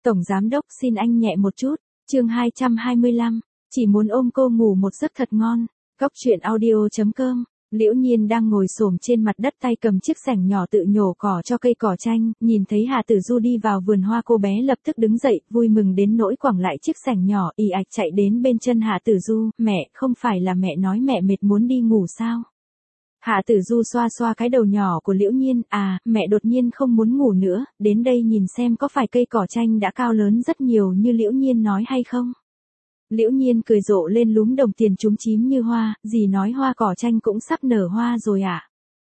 Tổng giám đốc xin anh nhẹ một chút, chương 225, chỉ muốn ôm cô ngủ một giấc thật ngon. Góc truyện audio.com. Liễu Nhiên đang ngồi xổm trên mặt đất tay cầm chiếc xẻng nhỏ tự nhổ cỏ cho cây cỏ chanh, nhìn thấy Hà Tử Du đi vào vườn hoa cô bé lập tức đứng dậy, vui mừng đến nỗi quẳng lại chiếc xẻng nhỏ, ì ạch chạy đến bên chân Hà Tử Du, mẹ, không phải là mẹ nói mẹ mệt muốn đi ngủ sao? Hạ Tử Du xoa xoa cái đầu nhỏ của Liễu Nhiên, mẹ đột nhiên không muốn ngủ nữa, đến đây nhìn xem có phải cây cỏ chanh đã cao lớn rất nhiều như Liễu Nhiên nói hay không? Liễu Nhiên cười rộ lên lúm đồng tiền chúm chím như hoa, dì nói hoa cỏ chanh cũng sắp nở hoa rồi à?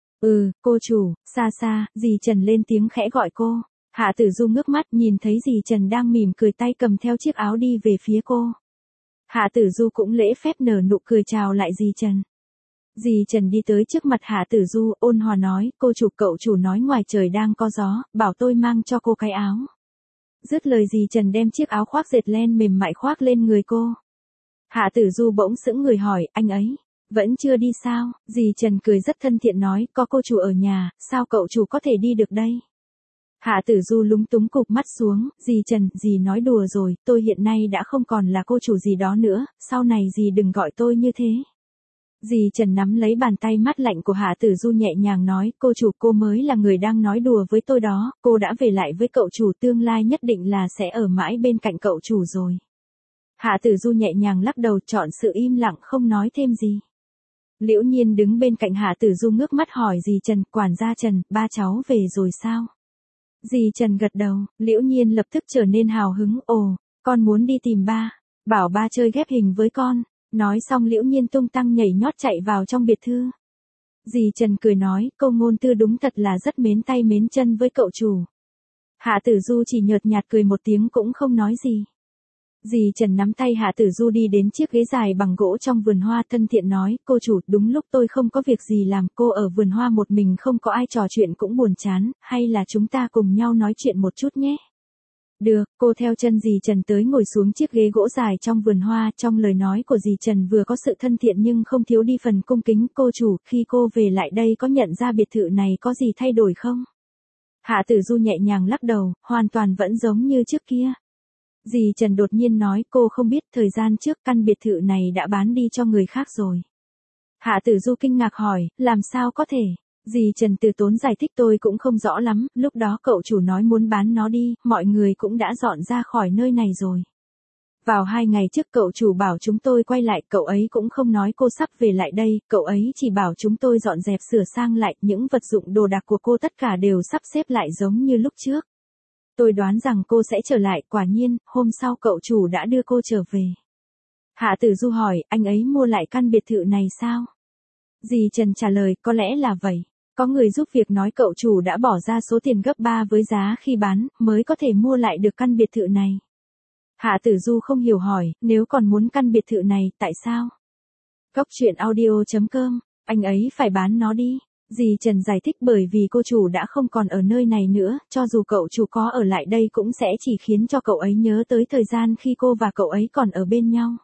Cô chủ, xa xa, dì Trần lên tiếng khẽ gọi cô. Hạ Tử Du ngước mắt nhìn thấy dì Trần đang mỉm cười tay cầm theo chiếc áo đi về phía cô. Hạ Tử Du cũng lễ phép nở nụ cười chào lại dì Trần. Dì Trần đi tới trước mặt Hạ Tử Du, ôn hòa nói, cô chủ cậu chủ nói ngoài trời đang có gió, bảo tôi mang cho cô cái áo. Dứt lời dì Trần đem chiếc áo khoác dệt len mềm mại khoác lên người cô. Hạ Tử Du bỗng sững người hỏi, anh ấy, vẫn chưa đi sao? Dì Trần cười rất thân thiện nói, có cô chủ ở nhà, sao cậu chủ có thể đi được đây? Hạ Tử Du lúng túng cụp mắt xuống, dì Trần, dì nói đùa rồi, tôi hiện nay đã không còn là cô chủ gì đó nữa, sau này dì đừng gọi tôi như thế. Dì Trần nắm lấy bàn tay mát lạnh của Hạ Tử Du nhẹ nhàng nói, cô chủ cô mới là người đang nói đùa với tôi đó, cô đã về lại với cậu chủ tương lai nhất định là sẽ ở mãi bên cạnh cậu chủ rồi. Hạ Tử Du nhẹ nhàng lắc đầu chọn sự im lặng không nói thêm gì. Liễu Nhiên đứng bên cạnh Hạ Tử Du ngước mắt hỏi dì Trần, quản gia Trần, ba cháu về rồi sao? Dì Trần gật đầu, Liễu Nhiên lập tức trở nên hào hứng, con muốn đi tìm ba, bảo ba chơi ghép hình với con. Nói xong Liễu Nhiên tung tăng nhảy nhót chạy vào trong biệt thự. Dì Trần cười nói, cô ngôn tư đúng thật là rất mến tay mến chân với cậu chủ. Hạ Tử Du chỉ nhợt nhạt cười một tiếng cũng không nói gì. Dì Trần nắm tay Hạ Tử Du đi đến chiếc ghế dài bằng gỗ trong vườn hoa thân thiện nói, cô chủ, đúng lúc tôi không có việc gì làm, cô ở vườn hoa một mình không có ai trò chuyện cũng buồn chán, hay là chúng ta cùng nhau nói chuyện một chút nhé. Được, cô theo chân dì Trần tới ngồi xuống chiếc ghế gỗ dài trong vườn hoa, trong lời nói của dì Trần vừa có sự thân thiện nhưng không thiếu đi phần cung kính, cô chủ, khi cô về lại đây có nhận ra biệt thự này có gì thay đổi không? Hạ Tử Du nhẹ nhàng lắc đầu, hoàn toàn vẫn giống như trước kia. Dì Trần đột nhiên nói, cô không biết thời gian trước căn biệt thự này đã bán đi cho người khác rồi. Hạ Tử Du kinh ngạc hỏi, làm sao có thể? Dì Trần từ tốn giải thích tôi cũng không rõ lắm, lúc đó cậu chủ nói muốn bán nó đi, mọi người cũng đã dọn ra khỏi nơi này rồi. Vào 2 ngày trước cậu chủ bảo chúng tôi quay lại, cậu ấy cũng không nói cô sắp về lại đây, cậu ấy chỉ bảo chúng tôi dọn dẹp sửa sang lại, những vật dụng đồ đạc của cô tất cả đều sắp xếp lại giống như lúc trước. Tôi đoán rằng cô sẽ trở lại, quả nhiên, hôm sau cậu chủ đã đưa cô trở về. Hạ Tử Du hỏi, anh ấy mua lại căn biệt thự này sao? Dì Trần trả lời, có lẽ là vậy. Có người giúp việc nói cậu chủ đã bỏ ra số tiền gấp 3 với giá khi bán, mới có thể mua lại được căn biệt thự này. Hạ Tử Du không hiểu hỏi, nếu còn muốn căn biệt thự này, tại sao? Góc truyện audio.com, anh ấy phải bán nó đi. Dì Trần giải thích bởi vì cô chủ đã không còn ở nơi này nữa, cho dù cậu chủ có ở lại đây cũng sẽ chỉ khiến cho cậu ấy nhớ tới thời gian khi cô và cậu ấy còn ở bên nhau.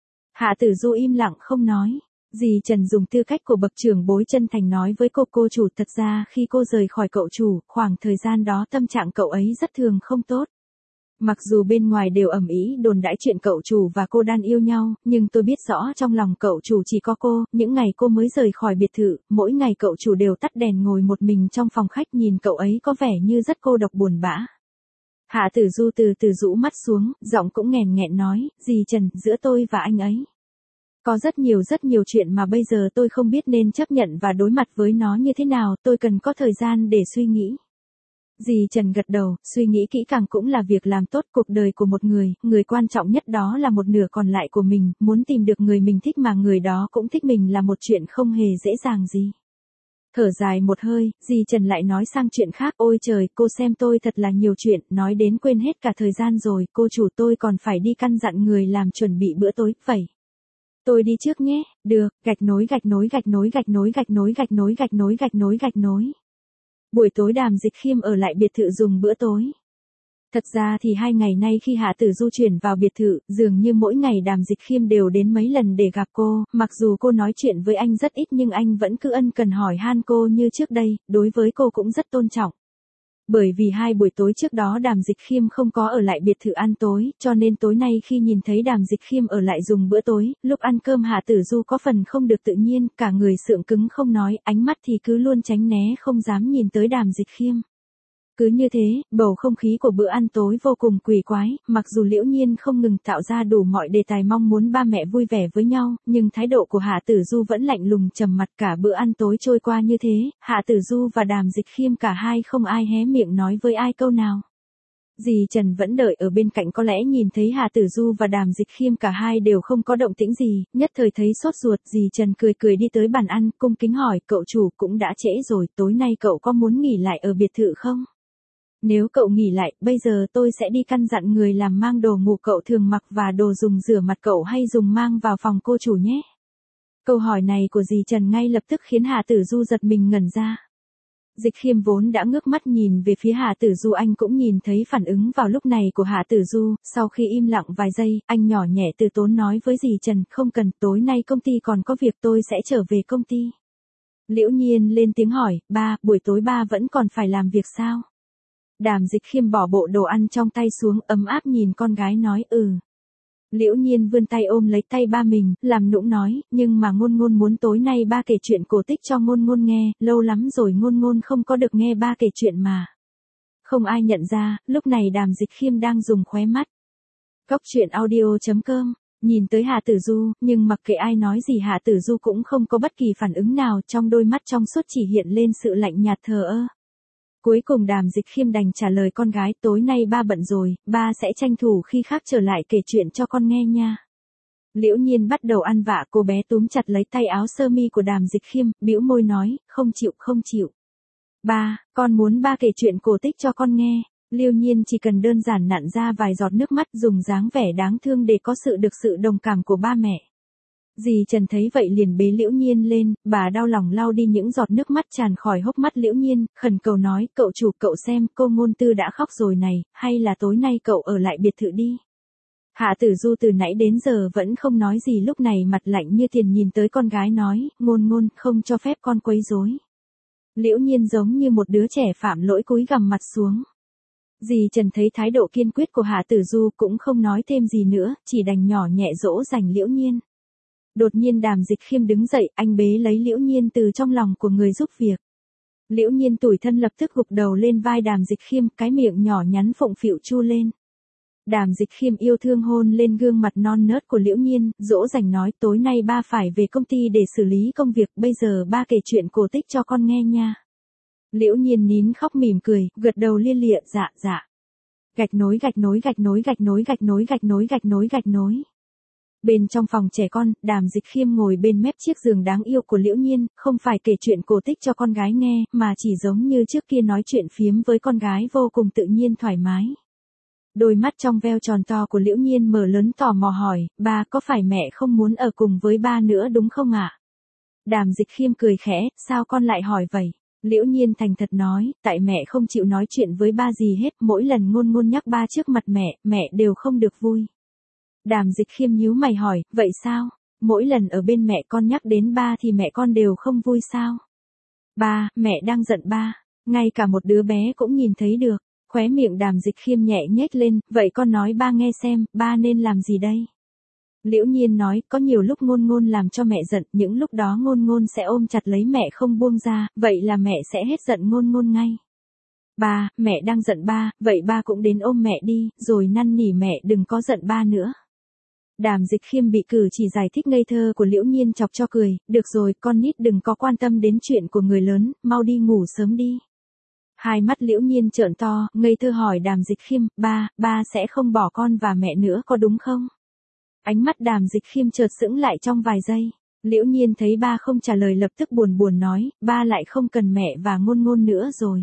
Hạ Tử Du im lặng không nói. Dì Trần dùng tư cách của bậc trưởng bối chân thành nói với cô chủ, thật ra khi cô rời khỏi cậu chủ, khoảng thời gian đó tâm trạng cậu ấy rất thường không tốt. Mặc dù bên ngoài đều ầm ĩ đồn đãi chuyện cậu chủ và cô đang yêu nhau, nhưng tôi biết rõ trong lòng cậu chủ chỉ có cô, những ngày cô mới rời khỏi biệt thự, mỗi ngày cậu chủ đều tắt đèn ngồi một mình trong phòng khách nhìn cậu ấy có vẻ như rất cô độc buồn bã. Hạ Tử Du từ từ rũ mắt xuống, giọng cũng nghẹn nghẹn nói, dì Trần, giữa tôi và anh ấy có rất nhiều chuyện mà bây giờ tôi không biết nên chấp nhận và đối mặt với nó như thế nào, tôi cần có thời gian để suy nghĩ. Dì Trần gật đầu, suy nghĩ kỹ càng cũng là việc làm tốt cuộc đời của một người quan trọng nhất đó là một nửa còn lại của mình, muốn tìm được người mình thích mà người đó cũng thích mình là một chuyện không hề dễ dàng gì. Thở dài một hơi, dì Trần lại nói sang chuyện khác, ôi trời, cô xem tôi thật là nhiều chuyện, nói đến quên hết cả thời gian rồi, cô chủ tôi còn phải đi căn dặn người làm chuẩn bị bữa tối, vậy. Tôi đi trước nhé, được, gạch nối. Buổi tối Đàm Dịch Khiêm ở lại biệt thự dùng bữa tối. Thật ra thì 2 ngày nay khi Hạ Tử Du chuyển vào biệt thự, dường như mỗi ngày Đàm Dịch Khiêm đều đến mấy lần để gặp cô, mặc dù cô nói chuyện với anh rất ít nhưng anh vẫn cứ ân cần hỏi han cô như trước đây, đối với cô cũng rất tôn trọng. Bởi vì 2 buổi tối trước đó Đàm Dịch Khiêm không có ở lại biệt thự ăn tối, cho nên tối nay khi nhìn thấy Đàm Dịch Khiêm ở lại dùng bữa tối, lúc ăn cơm Hạ Tử Du có phần không được tự nhiên, cả người sượng cứng không nói, ánh mắt thì cứ luôn tránh né không dám nhìn tới Đàm Dịch Khiêm. Cứ như thế, bầu không khí của bữa ăn tối vô cùng quỷ quái, mặc dù Liễu Nhiên không ngừng tạo ra đủ mọi đề tài mong muốn ba mẹ vui vẻ với nhau, nhưng thái độ của Hạ Tử Du vẫn lạnh lùng trầm mặt. Cả bữa ăn tối trôi qua như thế, Hạ Tử Du và Đàm Dịch Khiêm cả hai không ai hé miệng nói với ai câu nào. Dì Trần vẫn đợi ở bên cạnh, có lẽ nhìn thấy Hạ Tử Du và Đàm Dịch Khiêm cả hai đều không có động tĩnh gì, nhất thời thấy sốt ruột. Dì Trần cười cười đi tới bàn ăn, cung kính hỏi, cậu chủ cũng đã trễ rồi, tối nay cậu có muốn nghỉ lại ở biệt thự không? Nếu cậu nghỉ lại, bây giờ tôi sẽ đi căn dặn người làm mang đồ ngủ cậu thường mặc và đồ dùng rửa mặt cậu hay dùng mang vào phòng cô chủ nhé. Câu hỏi này của dì Trần ngay lập tức khiến Hạ Tử Du giật mình ngẩn ra. Dịch Khiêm vốn đã ngước mắt nhìn về phía Hạ Tử Du, anh cũng nhìn thấy phản ứng vào lúc này của Hạ Tử Du, sau khi im lặng vài giây, anh nhỏ nhẹ từ tốn nói với dì Trần, không cần, tối nay công ty còn có việc, tôi sẽ trở về công ty. Liễu Nhiên lên tiếng hỏi, ba, buổi tối ba vẫn còn phải làm việc sao? Đàm Dịch Khiêm bỏ bộ đồ ăn trong tay xuống, ấm áp nhìn con gái nói, Liễu Nhiên vươn tay ôm lấy tay ba mình, làm nũng nói, nhưng mà Ngôn Ngôn muốn tối nay ba kể chuyện cổ tích cho Ngôn Ngôn nghe, lâu lắm rồi Ngôn Ngôn không có được nghe ba kể chuyện mà. Không ai nhận ra, lúc này Đàm Dịch Khiêm đang dùng khóe mắt. Cóc truyện audio.com, nhìn tới Hạ Tử Du, nhưng mặc kệ ai nói gì Hạ Tử Du cũng không có bất kỳ phản ứng nào, trong đôi mắt trong suốt chỉ hiện lên sự lạnh nhạt thờ ơ. Cuối cùng Đàm Dịch Khiêm đành trả lời con gái, tối nay ba bận rồi, ba sẽ tranh thủ khi khác trở lại kể chuyện cho con nghe nha. Liễu Nhiên bắt đầu ăn vạ, cô bé túm chặt lấy tay áo sơ mi của Đàm Dịch Khiêm, bĩu môi nói, không chịu không chịu. Ba, con muốn ba kể chuyện cổ tích cho con nghe. Liễu Nhiên chỉ cần đơn giản nặn ra vài giọt nước mắt, dùng dáng vẻ đáng thương để có được sự đồng cảm của ba mẹ. Dì Trần thấy vậy liền bế Liễu Nhiên lên, bà đau lòng lau đi những giọt nước mắt tràn khỏi hốc mắt Liễu Nhiên, khẩn cầu nói, cậu chủ cậu xem, cô Ngôn Tư đã khóc rồi này, hay là tối nay cậu ở lại biệt thự đi. Hạ Tử Du từ nãy đến giờ vẫn không nói gì, lúc này mặt lạnh như tiền nhìn tới con gái nói, Ngôn Ngôn, không cho phép con quấy rối. Liễu Nhiên giống như một đứa trẻ phạm lỗi cúi gằm mặt xuống. Dì Trần thấy thái độ kiên quyết của Hạ Tử Du cũng không nói thêm gì nữa, chỉ đành nhỏ nhẹ dỗ dành Liễu Nhiên. Đột nhiên Đàm Dịch Khiêm đứng dậy, anh bế lấy Liễu Nhiên từ trong lòng của người giúp việc. Liễu Nhiên tủi thân lập tức gục đầu lên vai Đàm Dịch Khiêm, cái miệng nhỏ nhắn phụng phịu chu lên. Đàm Dịch Khiêm yêu thương hôn lên gương mặt non nớt của Liễu Nhiên, dỗ dành nói, tối nay ba phải về công ty để xử lý công việc, bây giờ ba kể chuyện cổ tích cho con nghe nha. Liễu Nhiên nín khóc mỉm cười, gật đầu lia lịa, dạ dạ. Gạch nối gạch nối gạch nối gạch nối gạch nối gạch nối gạch nối gạch nối. Bên trong phòng trẻ con, Đàm Dịch Khiêm ngồi bên mép chiếc giường đáng yêu của Liễu Nhiên, không phải kể chuyện cổ tích cho con gái nghe, mà chỉ giống như trước kia nói chuyện phiếm với con gái vô cùng tự nhiên thoải mái. Đôi mắt trong veo tròn to của Liễu Nhiên mở lớn tò mò hỏi, ba có phải mẹ không muốn ở cùng với ba nữa đúng không ạ? Đàm Dịch Khiêm cười khẽ, sao con lại hỏi vậy? Liễu Nhiên thành thật nói, tại mẹ không chịu nói chuyện với ba gì hết, mỗi lần Ngôn Ngôn nhắc ba trước mặt mẹ đều không được vui. Đàm Dịch Khiêm nhíu mày hỏi, vậy sao? Mỗi lần ở bên mẹ con nhắc đến ba thì mẹ con đều không vui sao? Ba, mẹ đang giận ba. Ngay cả một đứa bé cũng nhìn thấy được. Khóe miệng Đàm Dịch Khiêm nhẹ nhếch lên, vậy con nói ba nghe xem, ba nên làm gì đây? Liễu Nhiên nói, có nhiều lúc Ngôn Ngôn làm cho mẹ giận, những lúc đó Ngôn Ngôn sẽ ôm chặt lấy mẹ không buông ra, vậy là mẹ sẽ hết giận Ngôn Ngôn ngay. Ba, mẹ đang giận ba, vậy ba cũng đến ôm mẹ đi, rồi năn nỉ mẹ đừng có giận ba nữa. Đàm Dịch Khiêm bị cử chỉ giải thích ngây thơ của Liễu Nhiên chọc cho cười, được rồi, con nít đừng có quan tâm đến chuyện của người lớn, mau đi ngủ sớm đi. Hai mắt Liễu Nhiên trợn to, ngây thơ hỏi Đàm Dịch Khiêm, ba sẽ không bỏ con và mẹ nữa có đúng không? Ánh mắt Đàm Dịch Khiêm chợt sững lại trong vài giây. Liễu Nhiên thấy ba không trả lời lập tức buồn buồn nói, ba lại không cần mẹ và Ngôn Ngôn nữa rồi.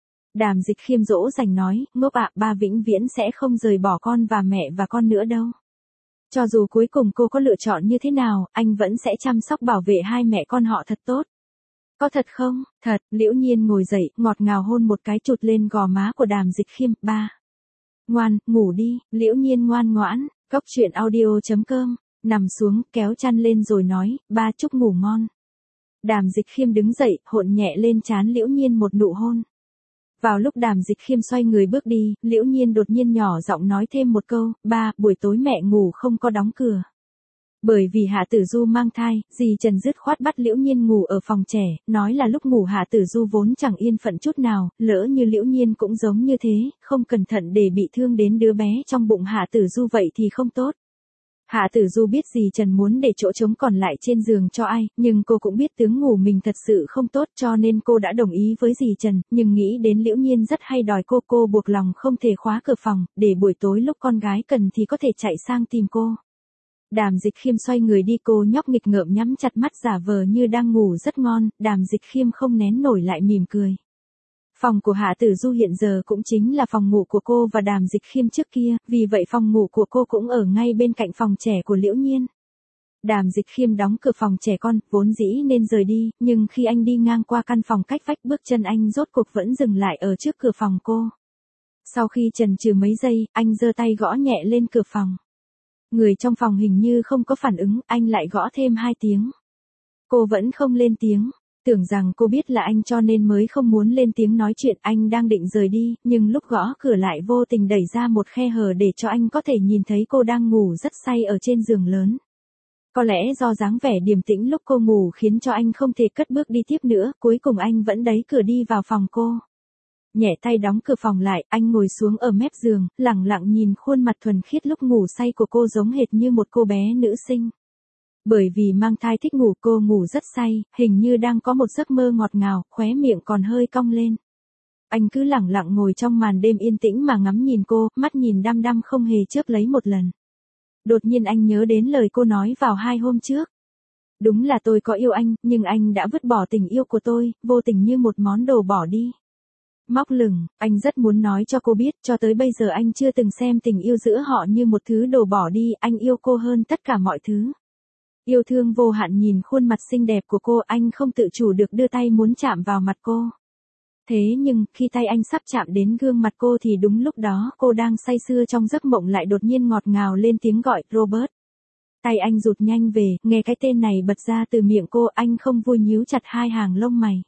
Đàm Dịch Khiêm dỗ dành nói, ngốc ạ, ba vĩnh viễn sẽ không rời bỏ con và mẹ và con nữa đâu. Cho dù cuối cùng cô có lựa chọn như thế nào, anh vẫn sẽ chăm sóc bảo vệ hai mẹ con họ thật tốt. Có thật không? Thật. Liễu Nhiên ngồi dậy, ngọt ngào hôn một cái chụt lên gò má của Đàm Dịch Khiêm, ba. Ngoan, ngủ đi. Liễu Nhiên ngoan ngoãn. Cóc truyện audio.com, nằm xuống, kéo chăn lên rồi nói, ba chúc ngủ ngon. Đàm Dịch Khiêm đứng dậy, hôn nhẹ lên trán Liễu Nhiên một nụ hôn. Vào lúc Đàm Dịch Khiêm xoay người bước đi, Liễu Nhiên đột nhiên nhỏ giọng nói thêm một câu, ba, buổi tối mẹ ngủ không có đóng cửa. Bởi vì Hạ Tử Du mang thai, dì Trần dứt khoát bắt Liễu Nhiên ngủ ở phòng trẻ, nói là lúc ngủ Hạ Tử Du vốn chẳng yên phận chút nào, lỡ như Liễu Nhiên cũng giống như thế, không cẩn thận để bị thương đến đứa bé trong bụng Hạ Tử Du vậy thì không tốt. Hạ Tử Du biết dì Trần muốn để chỗ trống còn lại trên giường cho ai, nhưng cô cũng biết tướng ngủ mình thật sự không tốt cho nên cô đã đồng ý với dì Trần, nhưng nghĩ đến Liễu Nhiên rất hay đòi cô buộc lòng không thể khóa cửa phòng, để buổi tối lúc con gái cần thì có thể chạy sang tìm cô. Đàm Dịch Khiêm xoay người đi, cô nhóc nghịch ngợm nhắm chặt mắt giả vờ như đang ngủ rất ngon, Đàm Dịch Khiêm không nén nổi lại mỉm cười. Phòng của Hạ Tử Du hiện giờ cũng chính là phòng ngủ của cô và Đàm Dịch Khiêm trước kia, vì vậy phòng ngủ của cô cũng ở ngay bên cạnh phòng trẻ của Liễu Nhiên. Đàm Dịch Khiêm đóng cửa phòng trẻ con, vốn dĩ nên rời đi, nhưng khi anh đi ngang qua căn phòng cách vách, bước chân anh rốt cuộc vẫn dừng lại ở trước cửa phòng cô. Sau khi chần chừ mấy giây, anh giơ tay gõ nhẹ lên cửa phòng. Người trong phòng hình như không có phản ứng, anh lại gõ thêm 2 tiếng. Cô vẫn không lên tiếng. Tưởng rằng cô biết là anh cho nên mới không muốn lên tiếng nói chuyện, anh đang định rời đi, nhưng lúc gõ cửa lại vô tình đẩy ra một khe hở để cho anh có thể nhìn thấy cô đang ngủ rất say ở trên giường lớn. Có lẽ do dáng vẻ điềm tĩnh lúc cô ngủ khiến cho anh không thể cất bước đi tiếp nữa, cuối cùng anh vẫn đẩy cửa đi vào phòng cô. Nhẹ tay đóng cửa phòng lại, anh ngồi xuống ở mép giường, lẳng lặng nhìn khuôn mặt thuần khiết lúc ngủ say của cô giống hệt như một cô bé nữ sinh. Bởi vì mang thai thích ngủ, cô ngủ rất say, hình như đang có một giấc mơ ngọt ngào, khóe miệng còn hơi cong lên. Anh cứ lẳng lặng ngồi trong màn đêm yên tĩnh mà ngắm nhìn cô, mắt nhìn đăm đăm không hề chớp lấy một lần. Đột nhiên anh nhớ đến lời cô nói vào 2 hôm trước. Đúng là tôi có yêu anh, nhưng anh đã vứt bỏ tình yêu của tôi, vô tình như một món đồ bỏ đi. Móc lửng, anh rất muốn nói cho cô biết, cho tới bây giờ anh chưa từng xem tình yêu giữa họ như một thứ đồ bỏ đi, anh yêu cô hơn tất cả mọi thứ. Yêu thương vô hạn nhìn khuôn mặt xinh đẹp của cô, anh không tự chủ được đưa tay muốn chạm vào mặt cô. Thế nhưng, khi tay anh sắp chạm đến gương mặt cô thì đúng lúc đó, cô đang say sưa trong giấc mộng lại đột nhiên ngọt ngào lên tiếng gọi, Robert. Tay anh rụt nhanh về, nghe cái tên này bật ra từ miệng cô, anh không vui nhíu chặt 2 hàng lông mày.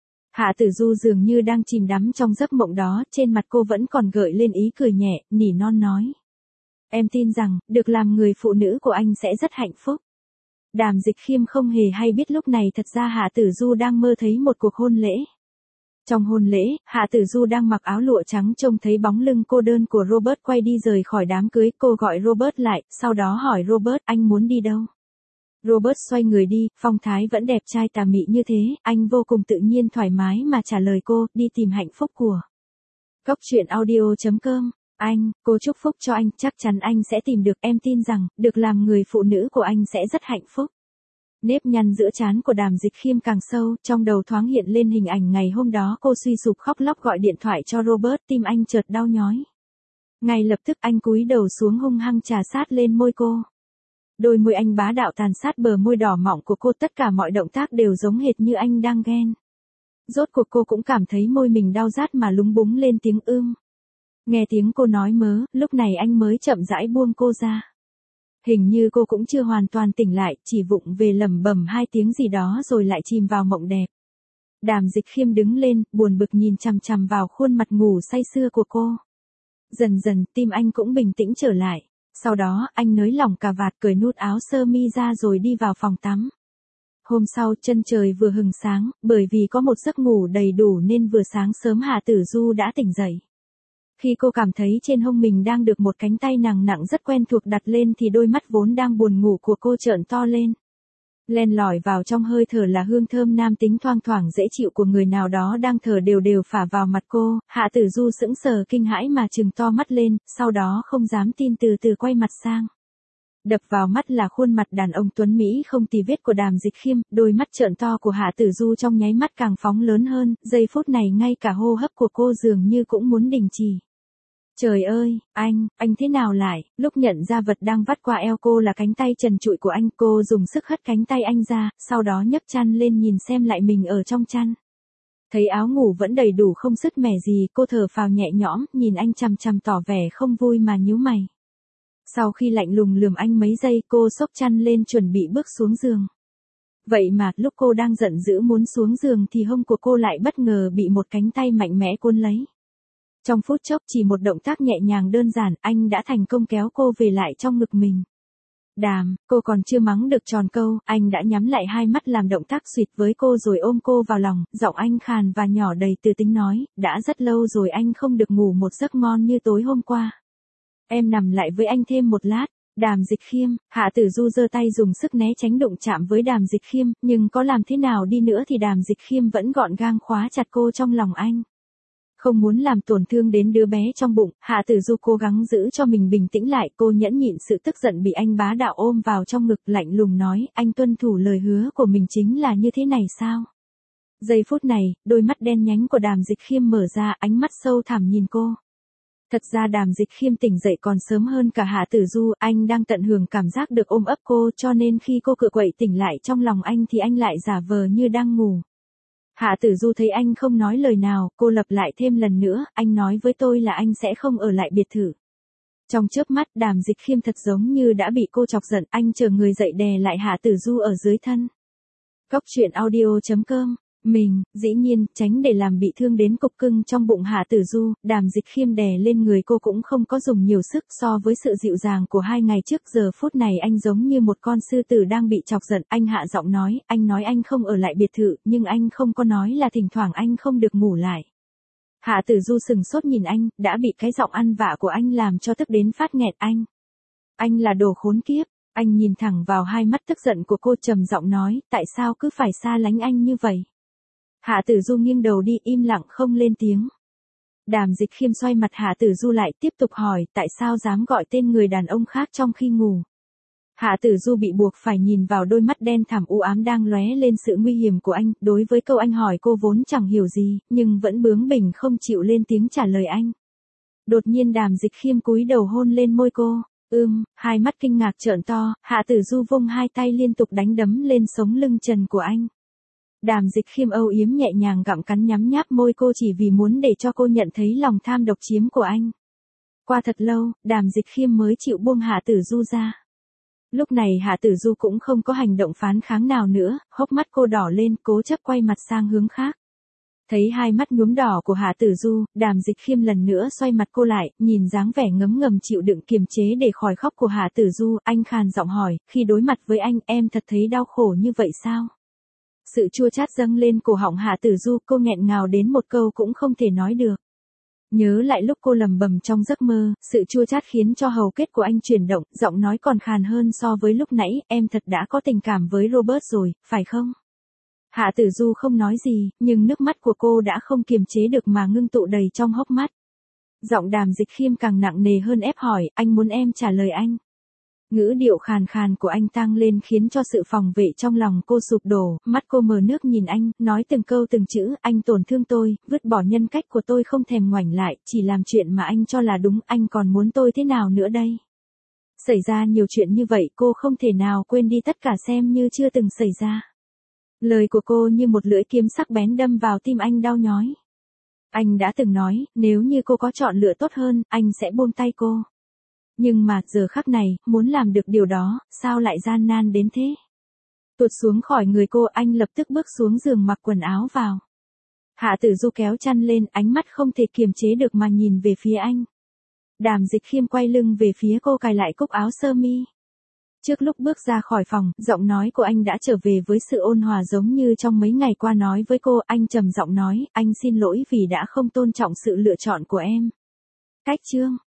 Hạ Tử Du dường như đang chìm đắm trong giấc mộng đó, trên mặt cô vẫn còn gợi lên ý cười nhẹ, nỉ non nói. Em tin rằng, được làm người phụ nữ của anh sẽ rất hạnh phúc. Đàm Dịch Khiêm không hề hay biết lúc này thật ra Hạ Tử Du đang mơ thấy một cuộc hôn lễ. Trong hôn lễ, Hạ Tử Du đang mặc áo lụa trắng trông thấy bóng lưng cô đơn của Robert quay đi rời khỏi đám cưới, cô gọi Robert lại, sau đó hỏi Robert anh muốn đi đâu. Robert xoay người đi, phong thái vẫn đẹp trai tà mị như thế, anh vô cùng tự nhiên thoải mái mà trả lời cô, đi tìm hạnh phúc của. Góc truyện audio.com, cô chúc phúc cho anh, chắc chắn anh sẽ tìm được, em tin rằng, được làm người phụ nữ của anh sẽ rất hạnh phúc. Nếp nhăn giữa trán của Đàm Dịch Khiêm càng sâu, trong đầu thoáng hiện lên hình ảnh ngày hôm đó cô suy sụp khóc lóc gọi điện thoại cho Robert, tim anh chợt đau nhói. Ngay lập tức anh cúi đầu xuống hung hăng trà sát lên môi cô. Đôi môi anh bá đạo tàn sát bờ môi đỏ mọng của cô, tất cả mọi động tác đều giống hệt như anh đang ghen. Rốt cuộc cô cũng cảm thấy môi mình đau rát mà lúng búng lên tiếng ưm. Nghe tiếng cô nói mớ, lúc này anh mới chậm rãi buông cô ra. Hình như cô cũng chưa hoàn toàn tỉnh lại, chỉ vụng về lẩm bẩm 2 tiếng gì đó rồi lại chìm vào mộng đẹp. Đàm Dịch Khiêm đứng lên, buồn bực nhìn chằm chằm vào khuôn mặt ngủ say sưa của cô. Dần dần, tim anh cũng bình tĩnh trở lại. Sau đó, anh nới lỏng cà vạt cởi nút áo sơ mi ra rồi đi vào phòng tắm. Hôm sau, chân trời vừa hừng sáng, bởi vì có một giấc ngủ đầy đủ nên vừa sáng sớm Hạ Tử Du đã tỉnh dậy. Khi cô cảm thấy trên hông mình đang được một cánh tay nặng nặng rất quen thuộc đặt lên thì đôi mắt vốn đang buồn ngủ của cô trợn to lên. Len lỏi vào trong hơi thở là hương thơm nam tính thoang thoảng dễ chịu của người nào đó đang thở đều đều phả vào mặt cô, Hạ Tử Du sững sờ kinh hãi mà trừng to mắt lên, sau đó không dám tin từ từ quay mặt sang. Đập vào mắt là khuôn mặt đàn ông tuấn Mỹ không tì vết của Đàm Dịch Khiêm, đôi mắt trợn to của Hạ Tử Du trong nháy mắt càng phóng lớn hơn, giây phút này ngay cả hô hấp của cô dường như cũng muốn đình chỉ. Trời ơi, anh thế nào lại, lúc nhận ra vật đang vắt qua eo cô là cánh tay trần trụi của anh, cô dùng sức hất cánh tay anh ra, sau đó nhấc chăn lên nhìn xem lại mình ở trong chăn. Thấy áo ngủ vẫn đầy đủ không sứt mẻ gì, cô thở phào nhẹ nhõm, nhìn anh chằm chằm tỏ vẻ không vui mà nhíu mày. Sau khi lạnh lùng lườm anh mấy giây, cô xốc chăn lên chuẩn bị bước xuống giường. Vậy mà, lúc cô đang giận dữ muốn xuống giường thì hông của cô lại bất ngờ bị một cánh tay mạnh mẽ cuốn lấy. Trong phút chốc chỉ một động tác nhẹ nhàng đơn giản, anh đã thành công kéo cô về lại trong ngực mình. Đàm, cô còn chưa mắng được tròn câu, anh đã nhắm lại hai mắt làm động tác xuyệt với cô rồi ôm cô vào lòng, giọng anh khàn và nhỏ đầy từ tính nói, đã rất lâu rồi anh không được ngủ một giấc ngon như tối hôm qua. Em nằm lại với anh thêm một lát. Đàm Dịch Khiêm, Hạ Tử Du giơ tay dùng sức né tránh đụng chạm với Đàm Dịch Khiêm, nhưng có làm thế nào đi nữa thì Đàm Dịch Khiêm vẫn gọn gàng khóa chặt cô trong lòng anh. Không muốn làm tổn thương đến đứa bé trong bụng, Hạ Tử Du cố gắng giữ cho mình bình tĩnh lại, cô nhẫn nhịn sự tức giận bị anh bá đạo ôm vào trong ngực, lạnh lùng nói, anh tuân thủ lời hứa của mình chính là như thế này sao? Giây phút này, đôi mắt đen nhánh của Đàm Dịch Khiêm mở ra, ánh mắt sâu thẳm nhìn cô. Thật ra Đàm Dịch Khiêm tỉnh dậy còn sớm hơn cả Hạ Tử Du, anh đang tận hưởng cảm giác được ôm ấp cô, cho nên khi cô cựa quậy tỉnh lại trong lòng anh thì anh lại giả vờ như đang ngủ. Hạ Tử Du thấy anh không nói lời nào, cô lặp lại thêm lần nữa, anh nói với tôi là anh sẽ không ở lại biệt thự. Trong chớp mắt, Đàm Dịch Khiêm thật giống như đã bị cô chọc giận, anh chờ người dậy đè lại Hạ Tử Du ở dưới thân. Cóc truyện audio.com. Mình, dĩ nhiên, tránh để làm bị thương đến cục cưng trong bụng Hạ Tử Du, Đàm Dịch Khiêm đè lên người cô cũng không có dùng nhiều sức so với sự dịu dàng của 2 ngày trước, giờ phút này anh giống như một con sư tử đang bị chọc giận, anh hạ giọng nói, anh nói anh không ở lại biệt thự, nhưng anh không có nói là thỉnh thoảng anh không được ngủ lại. Hạ Tử Du sừng sốt nhìn anh, đã bị cái giọng ăn vạ của anh làm cho tức đến phát nghẹt anh. Anh là đồ khốn kiếp. Anh nhìn thẳng vào hai mắt tức giận của cô trầm giọng nói, tại sao cứ phải xa lánh anh như vậy? Hạ Tử Du nghiêng đầu đi im lặng không lên tiếng. Đàm Dịch Khiêm xoay mặt Hạ Tử Du lại tiếp tục hỏi, tại sao dám gọi tên người đàn ông khác trong khi ngủ? Hạ Tử Du bị buộc phải nhìn vào đôi mắt đen thẳm u ám đang lóe lên sự nguy hiểm của anh, đối với câu anh hỏi cô vốn chẳng hiểu gì, nhưng vẫn bướng bỉnh không chịu lên tiếng trả lời anh. Đột nhiên Đàm Dịch Khiêm cúi đầu hôn lên môi cô. Hai mắt kinh ngạc trợn to, Hạ Tử Du vung hai tay liên tục đánh đấm lên sống lưng trần của anh. Đàm Dịch Khiêm âu yếm nhẹ nhàng gặm cắn nhắm nháp môi cô chỉ vì muốn để cho cô nhận thấy lòng tham độc chiếm của anh. Qua thật lâu, Đàm Dịch Khiêm mới chịu buông Hạ Tử Du ra. Lúc này Hạ Tử Du cũng không có hành động phản kháng nào nữa, hốc mắt cô đỏ lên, cố chấp quay mặt sang hướng khác. Thấy hai mắt nhuốm đỏ của Hạ Tử Du, Đàm Dịch Khiêm lần nữa xoay mặt cô lại, nhìn dáng vẻ ngấm ngầm chịu đựng kiềm chế để khỏi khóc của Hạ Tử Du, anh khàn giọng hỏi, khi đối mặt với anh, em thật thấy đau khổ như vậy sao? Sự chua chát dâng lên cổ họng Hạ Tử Du, cô nghẹn ngào đến một câu cũng không thể nói được. Nhớ lại lúc cô lầm bầm trong giấc mơ, sự chua chát khiến cho hầu kết của anh chuyển động, giọng nói còn khàn hơn so với lúc nãy, em thật đã có tình cảm với Robert rồi, phải không? Hạ Tử Du không nói gì, nhưng nước mắt của cô đã không kiềm chế được mà ngưng tụ đầy trong hốc mắt. Giọng Đàm Dịch Khiêm càng nặng nề hơn ép hỏi, anh muốn em trả lời anh. Ngữ điệu khàn khàn của anh tăng lên khiến cho sự phòng vệ trong lòng cô sụp đổ, mắt cô mờ nước nhìn anh, nói từng câu từng chữ, anh tổn thương tôi, vứt bỏ nhân cách của tôi không thèm ngoảnh lại, chỉ làm chuyện mà anh cho là đúng, anh còn muốn tôi thế nào nữa đây? Xảy ra nhiều chuyện như vậy cô không thể nào quên đi tất cả xem như chưa từng xảy ra. Lời của cô như một lưỡi kiếm sắc bén đâm vào tim anh đau nhói. Anh đã từng nói, nếu như cô có chọn lựa tốt hơn, anh sẽ buông tay cô. Nhưng mà, giờ khắc này, muốn làm được điều đó, sao lại gian nan đến thế? Tuột xuống khỏi người cô, anh lập tức bước xuống giường mặc quần áo vào. Hạ Tử Du kéo chăn lên, ánh mắt không thể kiềm chế được mà nhìn về phía anh. Đàm Dịch Khiêm quay lưng về phía cô cài lại cúc áo sơ mi. Trước lúc bước ra khỏi phòng, giọng nói của anh đã trở về với sự ôn hòa giống như trong mấy ngày qua nói với cô, anh trầm giọng nói, anh xin lỗi vì đã không tôn trọng sự lựa chọn của em. Cách chương